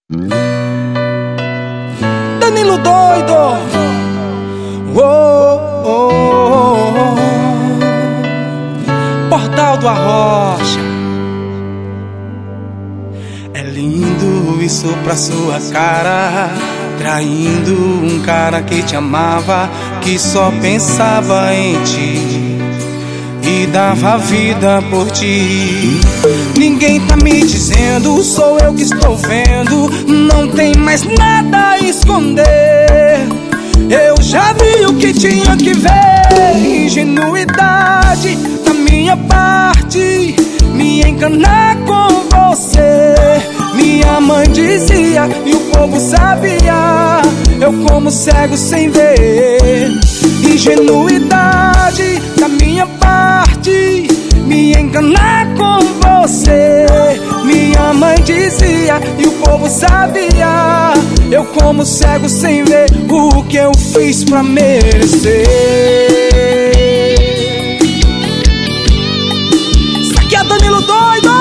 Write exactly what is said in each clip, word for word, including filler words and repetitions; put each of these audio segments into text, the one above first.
Danilo doido. Oh, oh, oh. Portal do Arrocha. É lindo isso pra sua cara, traindo um cara que te amava, que só pensava em ti e dava a vida por ti. Ninguém tá me dizendo, sou eu que estou vendo. Não tem mais nada a esconder. Eu já vi o que tinha que ver. Ingenuidade da minha parte, me enganar com você. Minha mãe dizia e o povo sabia, eu como cego sem ver. Ingenuidade da minha parte, me enganar com você. Minha mãe dizia e o povo sabia, eu como cego sem ver o que eu fiz pra merecer. Isso aqui é Danilo doido.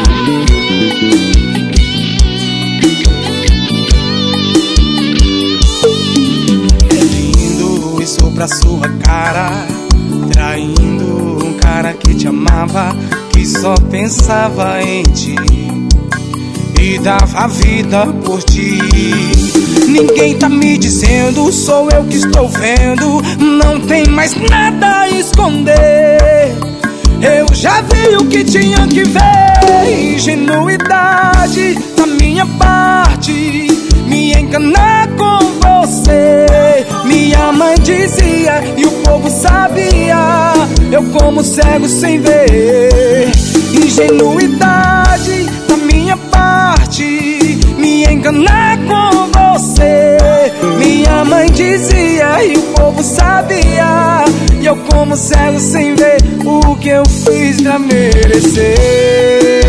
É lindo isso pra sua cara, traindo um cara que te amava, que só pensava em ti e dava a vida por ti. Ninguém tá me dizendo, sou eu que estou vendo. Não tem mais nada a esconder. Eu já vi o que tinha que ver. Ingenuidade da minha parte, me enganar com você. Minha mãe dizia e o povo sabia, eu como cego sem ver. Ingenuidade da minha parte, me enganar com você. Minha mãe dizia e o povo sabia, e eu como cego sem ver o que eu fiz pra merecer.